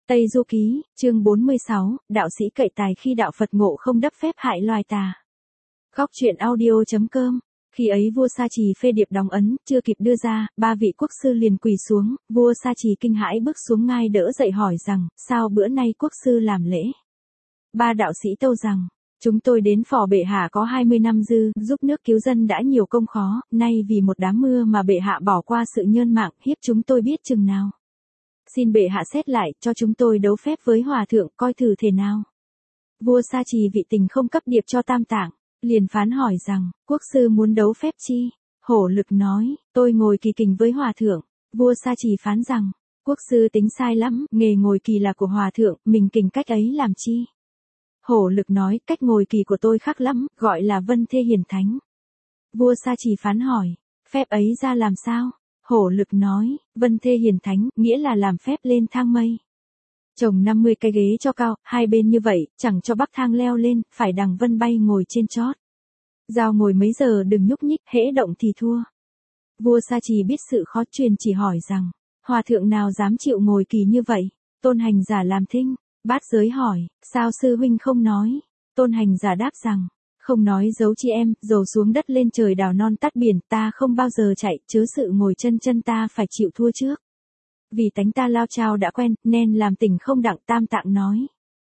Tây Du Ký, chương 46, đạo sĩ cậy tài khi đạo Phật ngộ không đắp phép hại loài tà. Góc truyện audio.com. Khi ấy vua Sa Trì phê điệp đóng ấn, chưa kịp đưa ra, ba vị quốc sư liền quỳ xuống, vua Sa Trì kinh hãi bước xuống ngai đỡ dậy hỏi rằng, sao bữa nay quốc sư làm lễ? Ba đạo sĩ tâu rằng, chúng tôi đến phò bệ hạ có 20 năm dư, giúp nước cứu dân đã nhiều công khó, nay vì một đám mưa mà bệ hạ bỏ qua sự nhơn mạng, hiếp chúng tôi biết chừng nào. Xin bệ hạ xét lại, cho chúng tôi đấu phép với hòa thượng, coi thử thế nào. Vua Sa Trì vị tình không cấp điệp cho Tam Tạng, liền phán hỏi rằng, quốc sư muốn đấu phép chi? Hổ Lực nói, tôi ngồi kỳ kình với hòa thượng. Vua Sa Trì phán rằng, quốc sư tính sai lắm, nghề ngồi kỳ là của hòa thượng, mình kình cách ấy làm chi? Hổ Lực nói, cách ngồi kỳ của tôi khác lắm, gọi là Vân Thê Hiền Thánh. Vua Sa Trì phán hỏi, phép ấy ra làm sao? Hổ Lực nói, Vân Thê Hiền Thánh, nghĩa là làm phép lên thang mây. Trồng 50 cái ghế cho cao, hai bên như vậy, chẳng cho bắc thang leo lên, phải đằng vân bay ngồi trên chót. Giao ngồi mấy giờ đừng nhúc nhích, hễ động thì thua. Vua Sa Trì biết sự khó truyền chỉ hỏi rằng, hòa thượng nào dám chịu ngồi kỳ như vậy? Tôn Hành Giả làm thinh. Bát Giới hỏi, sao sư huynh không nói? Tôn Hành Giả đáp rằng, không nói giấu chi em, dầu xuống đất lên trời đào non tắt biển, ta không bao giờ chạy, chớ sự ngồi chân ta phải chịu thua trước. Vì tánh ta lao chao đã quen, nên làm tình không đặng. Tam Tạng nói,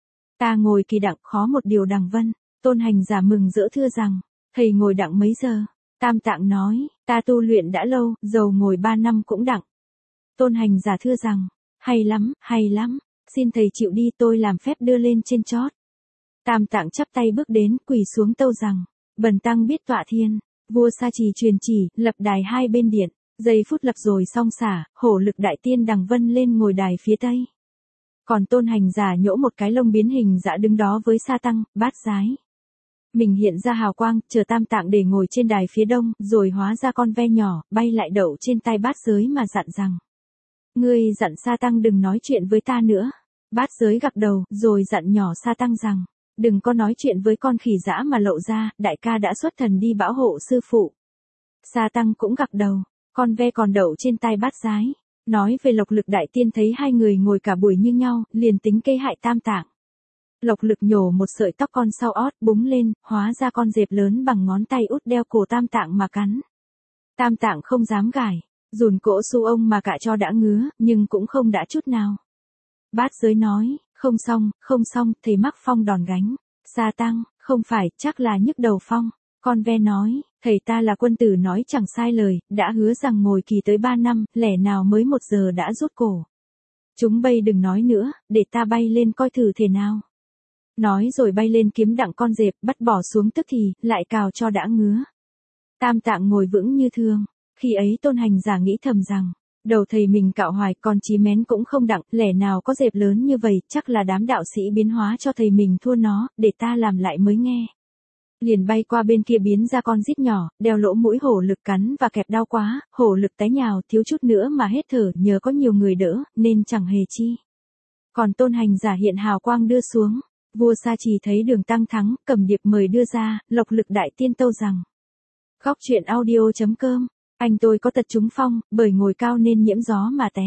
ta ngồi kỳ đặng khó một điều đằng vân. Tôn Hành Giả mừng rỡ thưa rằng, thầy ngồi đặng mấy giờ? Tam Tạng nói, ta tu luyện đã lâu, dầu ngồi 3 năm cũng đặng. Tôn Hành Giả thưa rằng, hay lắm, xin thầy chịu đi, tôi làm phép đưa lên trên chót. Tam Tạng chắp tay bước đến, quỳ xuống tâu rằng, bần tăng biết tọa thiên. Vua Sa Trì truyền chỉ, lập đài hai bên điện. Giây phút lập rồi xong xả, Hổ Lực đại tiên đằng vân lên ngồi đài phía tây. Còn Tôn Hành Giả nhỗ một cái lông biến hình dã đứng đó với Sa Tăng, Bát Giái. Mình hiện ra hào quang, chờ Tam Tạng để ngồi trên đài phía đông, rồi hóa ra con ve nhỏ, bay lại đậu trên tay Bát Giới mà dặn rằng, ngươi dặn Sa Tăng đừng nói chuyện với ta nữa. Bát Giới gật đầu, rồi dặn nhỏ Sa Tăng rằng, đừng có nói chuyện với con khỉ dã mà lộ ra, đại ca đã xuất thần đi bảo hộ sư phụ. Sa Tăng cũng gật đầu, con ve còn đậu trên tay Bát Giái. Nói về Lộc Lực đại tiên thấy hai người ngồi cả buổi như nhau, liền tính cây hại Tam Tạng. Lộc Lực nhổ một sợi tóc con sau ót búng lên, hóa ra con dẹp lớn bằng ngón tay út đeo cổ Tam Tạng mà cắn. Tam Tạng không dám gài, dùn cỗ su ông mà cạ cho đã ngứa, nhưng cũng không đã chút nào. Bát Giới nói, không xong, thầy mắc phong đòn gánh. Sa Tăng, không phải, chắc là nhức đầu phong. Con ve nói, thầy ta là quân tử nói chẳng sai lời, đã hứa rằng ngồi kỳ tới 3 năm, lẽ nào mới 1 giờ đã rút cổ. Chúng bay đừng nói nữa, để ta bay lên coi thử thế nào. Nói rồi bay lên kiếm đặng con dẹp, bắt bỏ xuống tức thì, lại cào cho đã ngứa. Tam Tạng ngồi vững như thường. Khi ấy Tôn Hành Giả nghĩ thầm rằng, đầu thầy mình cạo hoài, còn chí mén cũng không đặng, lẽ nào có dẹp lớn như vậy, chắc là đám đạo sĩ biến hóa cho thầy mình thua nó, để ta làm lại mới nghe. Liền bay qua bên kia biến ra con rít nhỏ, đeo lỗ mũi Hổ Lực cắn và kẹp đau quá, Hổ Lực té nhào thiếu chút nữa mà hết thở, nhờ có nhiều người đỡ, nên chẳng hề chi. Còn Tôn Hành Giả hiện hào quang đưa xuống, vua Sa Trì thấy đường tăng thắng, cầm điệp mời đưa ra, Lộc Lực đại tiên tâu rằng. Góc truyện audio.com, anh tôi có tật trúng phong, bởi ngồi cao nên nhiễm gió mà té.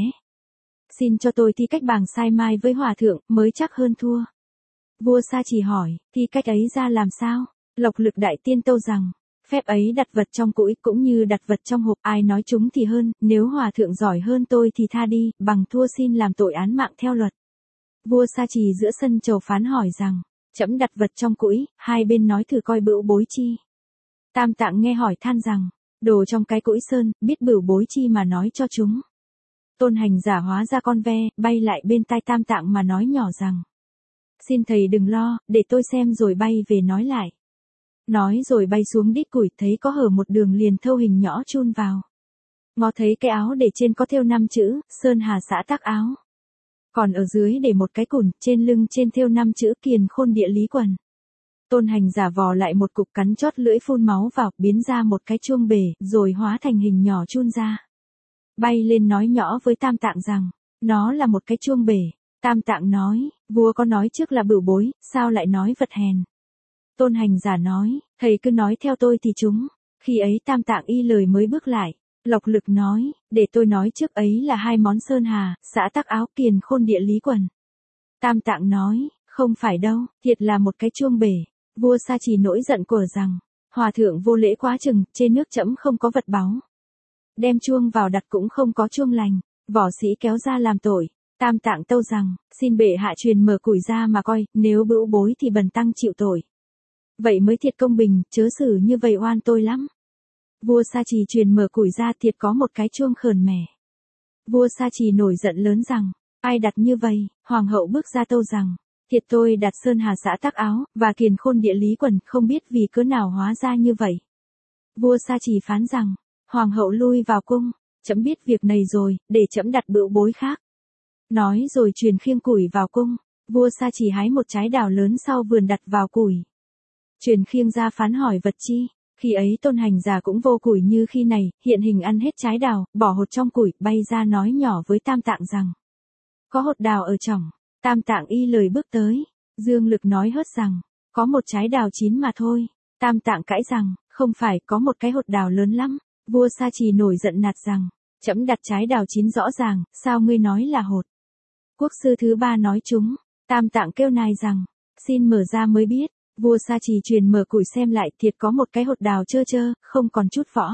Xin cho tôi thi cách bàng sai mai với hòa thượng, mới chắc hơn thua. Vua Sa Trì hỏi, thi cách ấy ra làm sao? Lộc Lực đại tiên tâu rằng, phép ấy đặt vật trong cũi cũng như đặt vật trong hộp, ai nói chúng thì hơn, nếu hòa thượng giỏi hơn tôi thì tha đi, bằng thua xin làm tội án mạng theo luật. Vua Sa Trì giữa sân chầu phán hỏi rằng, trẫm đặt vật trong cũi, hai bên nói thử coi bửu bối chi. Tam Tạng nghe hỏi than rằng, đồ trong cái cũi sơn, biết bửu bối chi mà nói cho chúng. Tôn Hành Giả hóa ra con ve, bay lại bên tai Tam Tạng mà nói nhỏ rằng, xin thầy đừng lo, để tôi xem rồi bay về nói lại. Nói rồi bay xuống đít củi, thấy có hở một đường liền thâu hình nhỏ chun vào. Ngó thấy cái áo để trên có thêu 5 chữ, Sơn Hà xã tác áo. Còn ở dưới để một cái cùn, trên lưng trên thêu 5 chữ Kiền Khôn địa lý quần. Tôn Hành Giả vò lại một cục cắn chót lưỡi phun máu vào, biến ra một cái chuông bể, rồi hóa thành hình nhỏ chun ra. Bay lên nói nhỏ với Tam Tạng rằng, nó là một cái chuông bể. Tam Tạng nói, vua có nói trước là bửu bối, sao lại nói vật hèn? Tôn Hành Giả nói, thầy cứ nói theo tôi thì chúng. Khi ấy Tam Tạng y lời mới bước lại. Lộc Lực nói, để tôi nói trước ấy là 2 món Sơn Hà, xã tác áo, Kiền Khôn địa lý quần. Tam Tạng nói, không phải đâu, thiệt là một cái chuông bể. Vua Sa Trì nổi giận của rằng, hòa thượng vô lễ quá chừng, trên nước trẫm không có vật báu. Đem chuông vào đặt cũng không có chuông lành, võ sĩ kéo ra làm tội. Tam Tạng tâu rằng, xin bệ hạ truyền mở củi ra mà coi, nếu bữu bối thì bần tăng chịu tội. Vậy mới thiệt công bình, chớ xử như vậy oan tôi lắm. Vua Sa Trì truyền mở củi ra thiệt có một cái chuông khờn mẻ. Vua Sa Trì nổi giận lớn rằng, ai đặt như vậy, hoàng hậu bước ra tâu rằng, thiệt tôi đặt sơn hà xã tắc áo, và kiền khôn địa lý quần, không biết vì cớ nào hóa ra như vậy. Vua Sa Trì phán rằng, hoàng hậu lui vào cung, trẫm biết việc này rồi, để trẫm đặt bữu bối khác. Nói rồi truyền khiêng củi vào cung, vua Sa Trì hái một trái đào lớn sau vườn đặt vào củi. Truyền khiêng ra phán hỏi vật chi, khi ấy Tôn Hành Giả cũng vô củi như khi này, hiện hình ăn hết trái đào, bỏ hột trong củi, bay ra nói nhỏ với Tam Tạng rằng, có hột đào ở trong. Tam Tạng y lời bước tới, Dương Lực nói hớt rằng, có một trái đào chín mà thôi. Tam Tạng cãi rằng, không phải, có một cái hột đào lớn lắm. Vua Sa Trì nổi giận nạt rằng, trẫm đặt trái đào chín rõ ràng, sao ngươi nói là hột? Quốc sư thứ ba nói chúng. Tam Tạng kêu nài rằng, xin mở ra mới biết. Vua Sa Trì truyền mở củi xem lại, thiệt có một cái hột đào trơ trơ, không còn chút vỏ.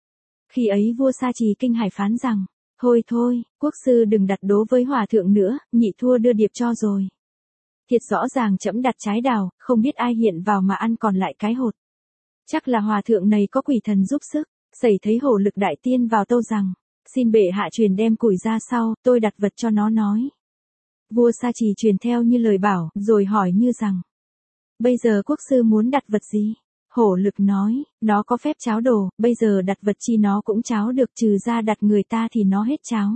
Khi ấy vua Sa Trì kinh hãi phán rằng, thôi, quốc sư đừng đặt đố với hòa thượng nữa, nhị thua đưa điệp cho rồi. Thiệt rõ ràng trẫm đặt trái đào, không biết ai hiện vào mà ăn còn lại cái hột. Chắc là hòa thượng này có quỷ thần giúp sức. Xảy thấy Hổ Lực đại tiên vào tâu rằng, xin bệ hạ truyền đem củi ra sau, tôi đặt vật cho nó nói. Vua Sa Trì truyền theo như lời bảo, rồi hỏi như rằng, bây giờ quốc sư muốn đặt vật gì? Hổ Lực nói, nó có phép cháo đồ, bây giờ đặt vật chi nó cũng cháo được, trừ ra đặt người ta thì nó hết cháo.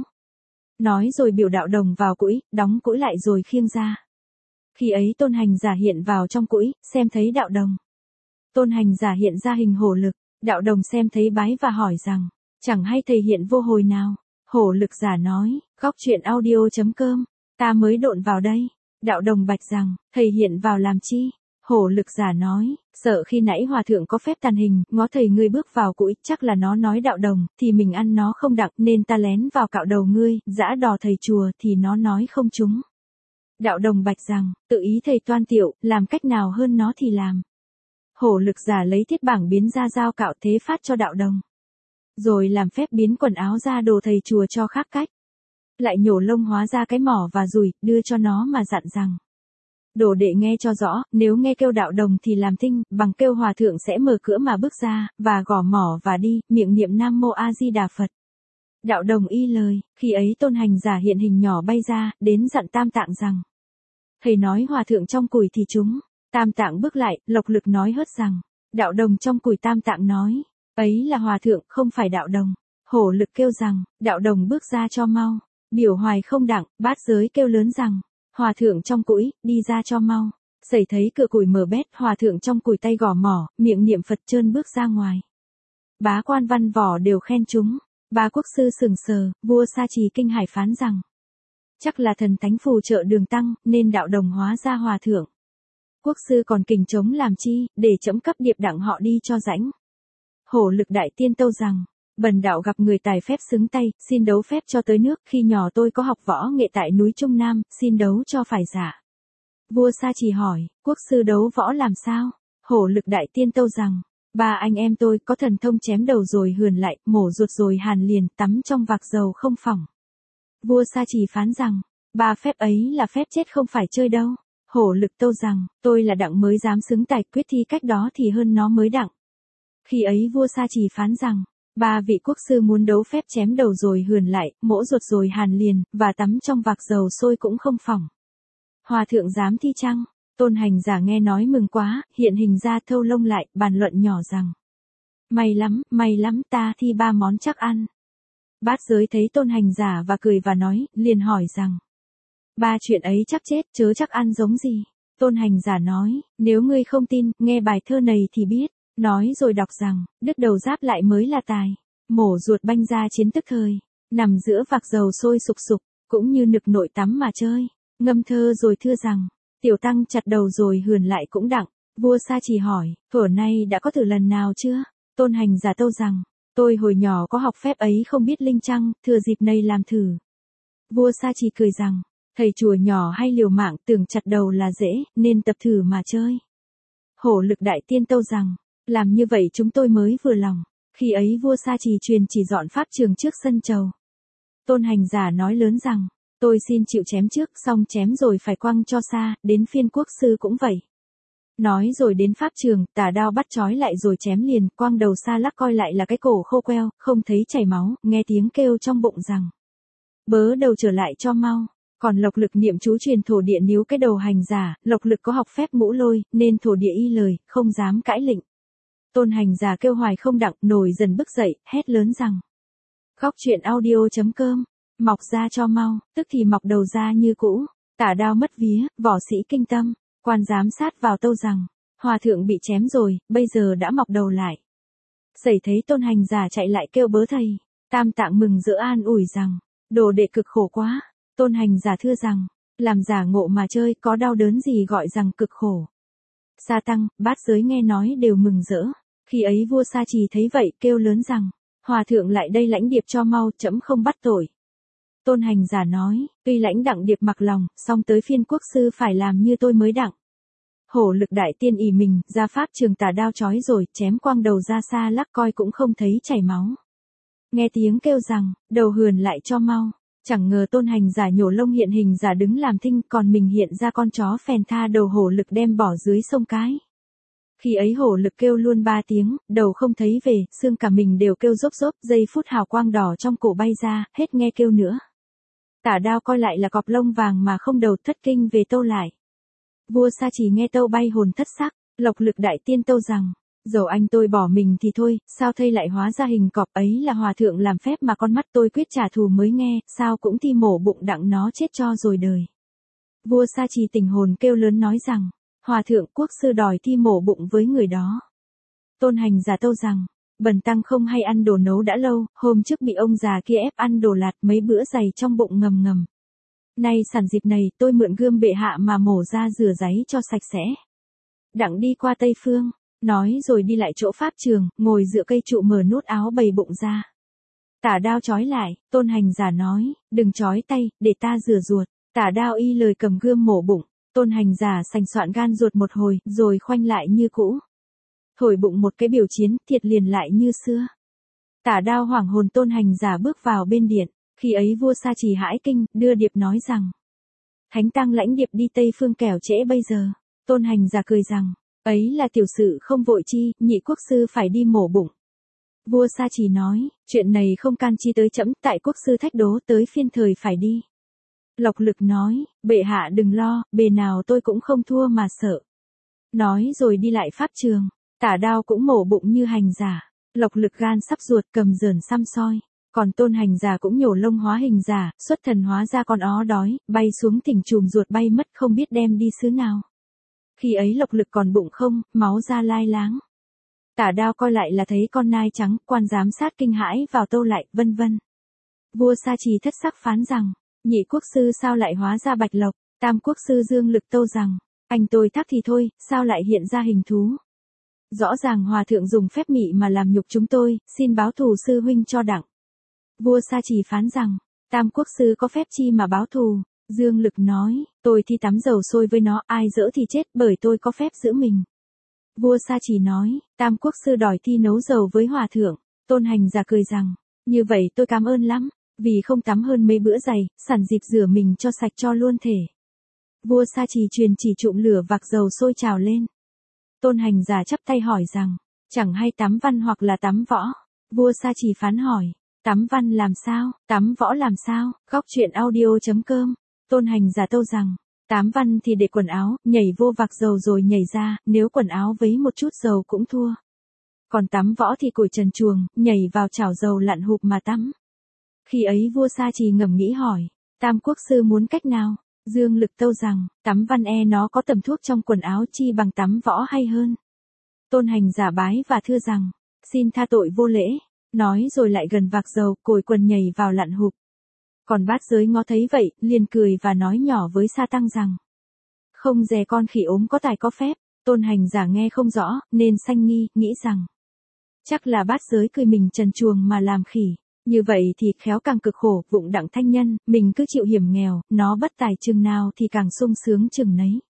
Nói rồi biểu Đạo Đồng vào củi, đóng củi lại rồi khiêng ra. Khi ấy Tôn Hành Giả hiện vào trong củi, xem thấy Đạo Đồng. Tôn Hành Giả hiện ra hình Hổ Lực, Đạo Đồng xem thấy bái và hỏi rằng, chẳng hay thầy hiện vô hồi nào? Hổ Lực giả nói, góc truyện audio.com, ta mới độn vào đây. Đạo Đồng bạch rằng, thầy hiện vào làm chi? Hổ Lực giả nói, sợ khi nãy hòa thượng có phép tàn hình, ngó thầy ngươi bước vào củi, chắc là nó nói Đạo Đồng, thì mình ăn nó không đặng, nên ta lén vào cạo đầu ngươi, giã đò thầy chùa thì nó nói không trúng. Đạo Đồng bạch rằng, tự ý thầy toan tiệu, làm cách nào hơn nó thì làm. Hổ Lực giả lấy thiết bảng biến ra dao cạo thế phát cho Đạo Đồng. Rồi làm phép biến quần áo ra đồ thầy chùa cho khác cách. Lại nhổ lông hóa ra cái mỏ và dùi, đưa cho nó mà dặn rằng. Đồ đệ nghe cho rõ, nếu nghe kêu Đạo Đồng thì làm thinh, bằng kêu hòa thượng sẽ mở cửa mà bước ra, và gõ mỏ và đi, miệng niệm Nam Mô A Di Đà Phật. Đạo Đồng y lời, khi ấy Tôn Hành Giả hiện hình nhỏ bay ra, đến dặn Tam Tạng rằng. Thầy nói hòa thượng trong củi thì chúng. Tam Tạng bước lại, Lộc Lực nói hớt rằng, Đạo Đồng trong củi. Tam Tạng nói, ấy là hòa thượng, không phải Đạo Đồng. Hổ Lực kêu rằng, Đạo Đồng bước ra cho mau. Biểu hoài không đặng, bát giới kêu lớn rằng, hòa thượng trong củi, đi ra cho mau. Xảy thấy cửa củi mở bét, hòa thượng trong củi tay gõ mỏ, miệng niệm Phật trơn bước ra ngoài. Bá quan văn võ đều khen chúng. Ba quốc sư sừng sờ, vua Sa Trì kinh hãi phán rằng, chắc là thần thánh phù trợ đường tăng, nên Đạo Đồng hóa ra hòa thượng. Quốc sư còn kình trống làm chi, để trẫm cấp điệp đặng họ đi cho rãnh. Hổ Lực đại tiên tâu rằng, bần đạo gặp người tài phép xứng tay, xin đấu phép cho tới nước, khi nhỏ tôi có học võ nghệ tại núi Trung Nam, xin đấu cho phải giả. Vua Sa Trì hỏi, quốc sư đấu võ làm sao? Hổ Lực đại tiên tâu rằng, ba anh em tôi có thần thông chém đầu rồi hườn lại, mổ ruột rồi hàn liền, tắm trong vạc dầu không phỏng. Vua Sa Trì phán rằng, ba phép ấy là phép chết không phải chơi đâu. Hổ Lực tâu rằng, tôi là đặng mới dám xứng tài, quyết thi cách đó thì hơn nó mới đặng. Khi ấy vua Sa Trì phán rằng, ba vị quốc sư muốn đấu phép chém đầu rồi hườn lại, mổ ruột rồi hàn liền, và tắm trong vạc dầu sôi cũng không phỏng. Hòa thượng dám thi chăng? Tôn Hành Giả nghe nói mừng quá, hiện hình ra thâu lông lại, bàn luận nhỏ rằng, may lắm, ta thi ba món chắc ăn. Bát giới thấy Tôn Hành Giả và cười và nói, liền hỏi rằng, ba chuyện ấy chắc chết, chớ chắc ăn giống gì? Tôn Hành Giả nói, nếu ngươi không tin, nghe bài thơ này thì biết. Nói rồi đọc rằng, đứt đầu giáp lại mới là tài. Mổ ruột banh ra chiến tức thời. Nằm giữa vạc dầu sôi sục sục, cũng như nực nội tắm mà chơi. Ngâm thơ rồi thưa rằng, tiểu tăng chặt đầu rồi hườn lại cũng đặng. Vua Sa Trì hỏi, thuở nay đã có thử lần nào chưa? Tôn Hành Giả tâu rằng, tôi hồi nhỏ có học phép ấy không biết linh chăng, thừa dịp này làm thử. Vua Sa Trì cười rằng, Thầy chùa nhỏ hay liều mạng tưởng chặt đầu là dễ, nên tập thử mà chơi. Hổ Lực Đại Tiên tâu rằng, làm như vậy chúng tôi mới vừa lòng. Khi ấy vua Sa Trì truyền chỉ dọn pháp trường trước sân chầu. Tôn Hành Giả nói lớn rằng, tôi xin chịu chém trước, xong chém rồi phải quăng cho xa, đến phiên quốc sư cũng vậy. Nói rồi đến pháp trường, tà đao bắt trói lại rồi chém liền, quăng đầu xa lắc coi lại là cái cổ khô queo, không thấy chảy máu, nghe tiếng kêu trong bụng rằng, bớ đầu trở lại cho mau. Còn Lộc Lực niệm chú truyền thổ địa níu cái đầu Hành Giả, Lộc Lực có học phép ngũ lôi, nên thổ địa y lời, không dám cãi lệnh. Tôn Hành Giả kêu hoài không đặng, nổi dần bức dậy, hét lớn rằng, khóc chuyện audio.com, mọc ra cho mau, tức thì mọc đầu ra như cũ. Tả đao mất vía, võ sĩ kinh tâm, quan giám sát vào tâu rằng, hòa thượng bị chém rồi, bây giờ đã mọc đầu lại. Sẩy thấy Tôn Hành Giả chạy lại kêu bớ thầy, Tam Tạng mừng rỡ an ủi rằng, đồ đệ cực khổ quá. Tôn Hành Giả thưa rằng, làm giả ngộ mà chơi, có đau đớn gì gọi rằng cực khổ. Sa Tăng, Bát Giới nghe nói đều mừng rỡ. Khi ấy vua Sa Trì thấy vậy kêu lớn rằng, hòa thượng lại đây lãnh điệp cho mau, trẫm không bắt tội. Tôn Hành Giả nói, tuy lãnh đặng điệp mặc lòng, song tới phiên quốc sư phải làm như tôi mới đặng. Hổ Lực Đại Tiên ỷ mình, ra pháp trường tà đao chói rồi, chém quang đầu ra xa lắc coi cũng không thấy chảy máu. Nghe tiếng kêu rằng, đầu hườn lại cho mau. Chẳng ngờ Tôn Hành Giả nhổ lông hiện hình giả đứng làm thinh, còn mình hiện ra con chó phèn tha đầu Hổ Lực đem bỏ dưới sông cái. Khi ấy Hổ Lực kêu luôn 3 tiếng, đầu không thấy về, xương cả mình đều kêu rốp rốp, giây phút hào quang đỏ trong cổ bay ra, hết nghe kêu nữa. Tả đao coi lại là cọp lông vàng mà không đầu, thất kinh về tâu lại. Vua Sa Trì nghe tâu bay hồn thất sắc, Lộc Lực Đại Tiên tâu rằng, dầu anh tôi bỏ mình thì thôi, sao thây lại hóa ra hình cọp ấy là hòa thượng làm phép mà con mắt tôi quyết trả thù mới nghe, sao cũng thi mổ bụng đặng nó chết cho rồi đời. Vua Sa Trì tỉnh hồn kêu lớn nói rằng, hòa thượng quốc sư đòi thi mổ bụng với người đó. Tôn Hành Giả tâu rằng, bần tăng không hay ăn đồ nấu đã lâu, hôm trước bị ông già kia ép ăn đồ lạt mấy bữa dày trong bụng ngầm ngầm. Nay sẵn dịp này tôi mượn gươm bệ hạ mà mổ ra rửa ráy cho sạch sẽ. Đặng đi qua Tây Phương. Nói rồi đi lại chỗ pháp trường, ngồi dựa cây trụ mở nút áo bày bụng ra. Tả đao trói lại, Tôn Hành Giả nói, đừng trói tay, để ta rửa ruột. Tả đao y lời cầm gươm mổ bụng, Tôn Hành Giả sành soạn gan ruột một hồi, rồi khoanh lại như cũ. Thổi bụng một cái biểu chiến, thiệt liền lại như xưa. Tả đao hoảng hồn Tôn Hành Giả bước vào bên điện, khi ấy vua Sa Trì hãi kinh, đưa điệp nói rằng, Thánh Tăng lãnh điệp đi Tây Phương kẻo trễ bây giờ. Tôn Hành Giả cười rằng, ấy là tiểu sự không vội chi, nhị quốc sư phải đi mổ bụng. Vua Sa Trì nói, chuyện này không can chi tới trẫm, tại quốc sư thách đố tới phiên thời phải đi. Lộc Lực nói, bệ hạ đừng lo, bề nào tôi cũng không thua mà sợ. Nói rồi đi lại pháp trường, tả đao cũng mổ bụng như Hành Giả. Lộc Lực gan sắp ruột cầm dởn xăm soi. Còn Tôn Hành Giả cũng nhổ lông hóa hình giả, xuất thần hóa ra con ó đói, bay xuống thỉnh chùm ruột bay mất không biết đem đi xứ nào. Khi ấy Lộc Lực còn bụng không, máu ra lai láng. Tả đao coi lại là thấy con nai trắng, quan giám sát kinh hãi vào tâu lại, vân vân. Vua Sa Trì thất sắc phán rằng, nhị quốc sư sao lại hóa ra bạch lộc, tam quốc sư dương lực tâu rằng, anh tôi thắc thì thôi, sao lại hiện ra hình thú. Rõ ràng hòa thượng dùng phép mị mà làm nhục chúng tôi, xin báo thù sư huynh cho đặng. Vua Sa Trì phán rằng, tam quốc sư có phép chi mà báo thù. Dương Lực nói, tôi thi tắm dầu sôi với nó, ai dỡ thì chết bởi tôi có phép giữ mình. Vua Sa Trì nói, tam quốc sư đòi thi nấu dầu với hòa thượng. Tôn Hành Giả cười rằng, như vậy tôi cảm ơn lắm, vì không tắm hơn mấy bữa dày, sẵn dịp rửa mình cho sạch cho luôn thể. Vua Sa Trì truyền chỉ trụm lửa vạc dầu sôi trào lên. Tôn Hành Giả chắp tay hỏi rằng, chẳng hay tắm văn hoặc là tắm võ. Vua Sa Trì phán hỏi, tắm văn làm sao, tắm võ làm sao, góc chuyện audio.com. Tôn Hành Giả tâu rằng, tắm văn thì để quần áo, nhảy vô vạc dầu rồi nhảy ra, nếu quần áo vấy một chút dầu cũng thua. Còn tắm võ thì cổi trần truồng, nhảy vào chảo dầu lặn hụp mà tắm. Khi ấy vua Sa Trì ngẫm nghĩ hỏi, tam quốc sư muốn cách nào? Dương Lực tâu rằng, tắm văn nó có tầm thuốc trong quần áo chi bằng tắm võ hay hơn. Tôn Hành Giả bái và thưa rằng, xin tha tội vô lễ. Nói rồi lại gần vạc dầu, cổi quần nhảy vào lặn hụp. Còn Bát Giới ngó thấy vậy, liền cười và nói nhỏ với Sa Tăng rằng, không dè con khỉ ốm có tài có phép. Tôn Hành Giả nghe không rõ, nên sanh nghi, nghĩ rằng, chắc là Bát Giới cười mình trần truồng mà làm khỉ. Như vậy thì khéo càng cực khổ, vụng đặng thanh nhân, mình cứ chịu hiểm nghèo, nó bất tài chừng nào thì càng sung sướng chừng nấy.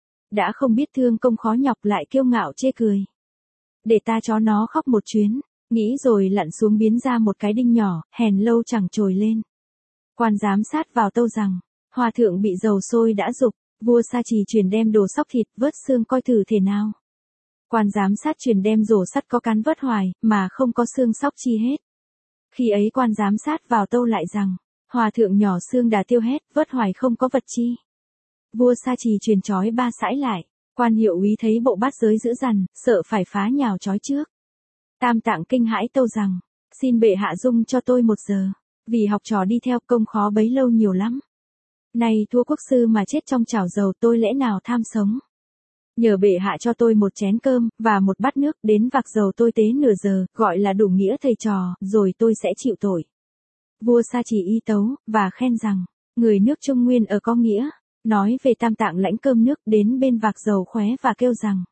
Đã không biết thương công khó nhọc lại kiêu ngạo chê cười. Để ta cho nó khóc một chuyến, nghĩ rồi lặn xuống biến ra một cái đinh nhỏ, hèn lâu chẳng trồi lên. Quan giám sát vào tâu rằng, hòa thượng bị dầu sôi đã dục, vua Sa Trì truyền đem đồ sóc thịt vớt xương coi thử thế nào. Quan giám sát truyền đem rổ sắt có cán vớt hoài, mà không có xương sóc chi hết. Khi ấy quan giám sát vào tâu lại rằng, hòa thượng nhỏ xương đã tiêu hết, vớt hoài không có vật chi. Vua Sa Trì truyền trói ba sãi lại, quan hiệu úy thấy bộ bát giới dữ dằn, sợ phải phá nhào trói trước. Tam Tạng kinh hãi tâu rằng, xin bệ hạ dung cho tôi 1 giờ, vì học trò đi theo công khó bấy lâu nhiều lắm. Này thua quốc sư mà chết trong chảo dầu tôi lẽ nào tham sống. Nhờ bệ hạ cho tôi 1 chén cơm, và 1 bát nước, đến vạc dầu tôi tế nửa giờ, gọi là đủ nghĩa thầy trò, rồi tôi sẽ chịu tội. Vua Sa Trì y tấu, và khen rằng, người nước Trung Nguyên ở có nghĩa, nói về Tam Tạng lãnh cơm nước đến bên vạc dầu khóe và kêu rằng,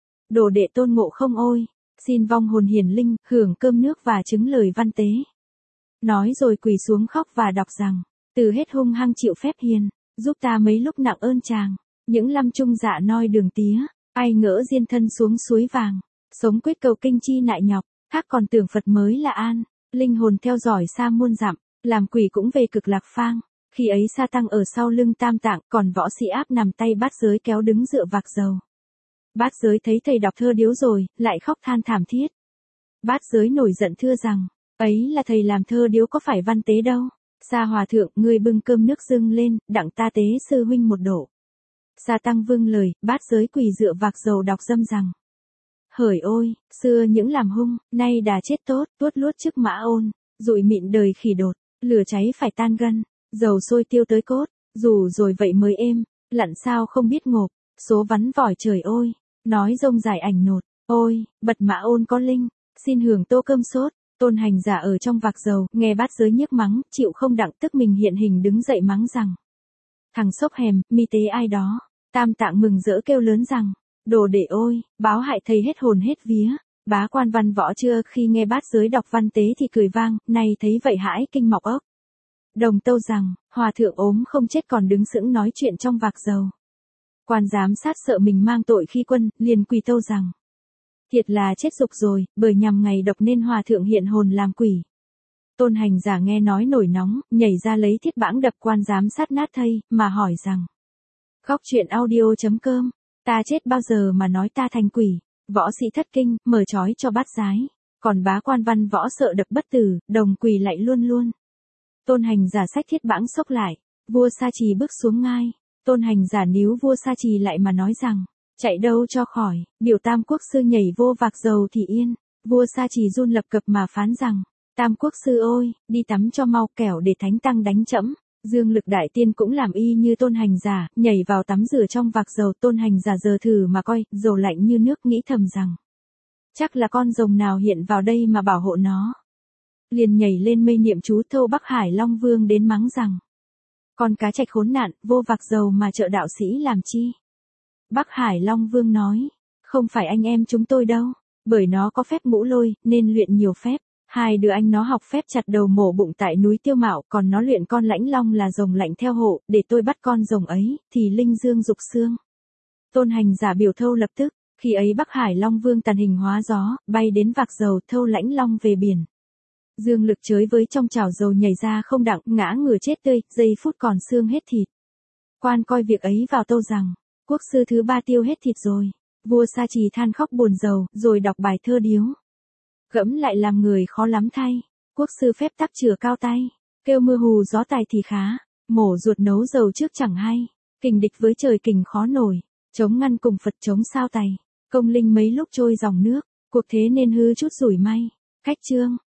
đồ đệ Tôn Ngộ Không ôi, xin vong hồn hiển linh, hưởng cơm nước và chứng lời văn tế. Nói rồi quỳ xuống khóc và đọc rằng, từ hết hung hăng chịu phép hiền, giúp ta mấy lúc nặng ơn chàng. Những lâm trung dạ noi đường tía, ai ngỡ diên thân xuống suối vàng, sống quyết cầu kinh chi nại nhọc, khác còn tưởng Phật mới là an, linh hồn theo dõi xa muôn dặm, làm quỷ cũng về cực lạc phang. Khi ấy Sa Tăng ở sau lưng Tam Tạng, còn võ sĩ áp nằm tay bát giới kéo đứng dựa vạc dầu. Bát giới thấy thầy đọc thơ điếu rồi, lại khóc than thảm thiết. Bát giới nổi giận thưa rằng, ấy là thầy làm thơ điếu có phải văn tế đâu. Sa hòa thượng, ngươi bưng cơm nước dâng lên, đặng ta tế sư huynh 1 độ. Sa Tăng vâng lời, bát giới quỳ dựa vạc dầu đọc dâm rằng, hởi ôi, xưa những làm hung, nay đã chết tốt, tuốt luốt trước mã ôn, dụi mịn đời khỉ đột, lửa cháy phải tan gân, dầu sôi tiêu tới cốt, dù rồi vậy mới êm, lặn sao không biết ngộp, số vắn vỏi trời ôi, nói rông dài ảnh nột, ôi, bật mã ôn có linh, xin hưởng tô cơm sốt. Tôn hành giả ở trong vạc dầu, nghe bát giới nhiếc mắng, chịu không đặng tức mình hiện hình đứng dậy mắng rằng, thằng xốc hèm, mi tế ai đó. Tam Tạng mừng rỡ kêu lớn rằng, đồ đệ ôi, báo hại thầy hết hồn hết vía. Bá quan văn võ chưa khi nghe bát giới đọc văn tế thì cười vang, nay thấy vậy hãi kinh mọc ốc. Đồng tâu rằng, hòa thượng ốm không chết còn đứng sững nói chuyện trong vạc dầu. Quan giám sát sợ mình mang tội khi quân, liền quỳ tâu rằng, thiệt là chết dục rồi, bởi nhằm ngày độc nên hòa thượng hiện hồn làm quỷ. Tôn hành giả nghe nói nổi nóng, nhảy ra lấy thiết bãng đập quan giám sát nát thây, mà hỏi rằng, Góc truyện audio.com, ta chết bao giờ mà nói ta thành quỷ. Võ sĩ thất kinh, mở trói cho bát giái. Còn bá quan văn võ sợ đập bất tử, đồng quỳ lạy luôn luôn. Tôn hành giả xách thiết bãng xốc lại. Vua Sa Trì bước xuống ngai. Tôn hành giả níu vua Sa Trì lại mà nói rằng, chạy đâu cho khỏi, biểu Tam Quốc sư nhảy vô vạc dầu thì yên. Vua Sa Trì run lập cập mà phán rằng, Tam Quốc sư ôi, đi tắm cho mau kẻo để thánh tăng đánh trẫm. Dương Lực Đại Tiên cũng làm y như Tôn hành giả, nhảy vào tắm rửa trong vạc dầu. Tôn hành giả giờ thử mà coi, dầu lạnh như nước, nghĩ thầm rằng, chắc là con rồng nào hiện vào đây mà bảo hộ nó. Liền nhảy lên mây niệm chú thâu Bắc Hải Long Vương đến mắng rằng, con cá trạch khốn nạn, vô vạc dầu mà trợ đạo sĩ làm chi. Bắc Hải Long Vương nói, không phải anh em chúng tôi đâu, bởi nó có phép ngũ lôi, nên luyện nhiều phép. Hai đứa anh nó học phép chặt đầu mổ bụng tại núi Tiêu Mạo, còn nó luyện con lãnh long là rồng lạnh theo hộ, để tôi bắt con rồng ấy, thì linh dương dục xương. Tôn hành giả biểu thâu lập tức, khi ấy Bắc Hải Long Vương tàn hình hóa gió, bay đến vạc dầu, thâu lãnh long về biển. Dương Lực chới với trong chảo dầu nhảy ra không đặng, ngã ngửa chết tươi, giây phút còn xương hết thịt. Quan coi việc ấy vào tâu rằng, quốc sư thứ 3 tiêu hết thịt rồi. Vua Sa Trì than khóc buồn rầu, rồi đọc bài thơ điếu. Gẫm lại làm người khó lắm thay, quốc sư phép tắc chừa cao tay, kêu mưa hù gió tài thì khá, mổ ruột nấu dầu trước chẳng hay, kình địch với trời kình khó nổi, chống ngăn cùng Phật chống sao tay, công linh mấy lúc trôi dòng nước, cuộc thế nên hư chút rủi may. Khách chương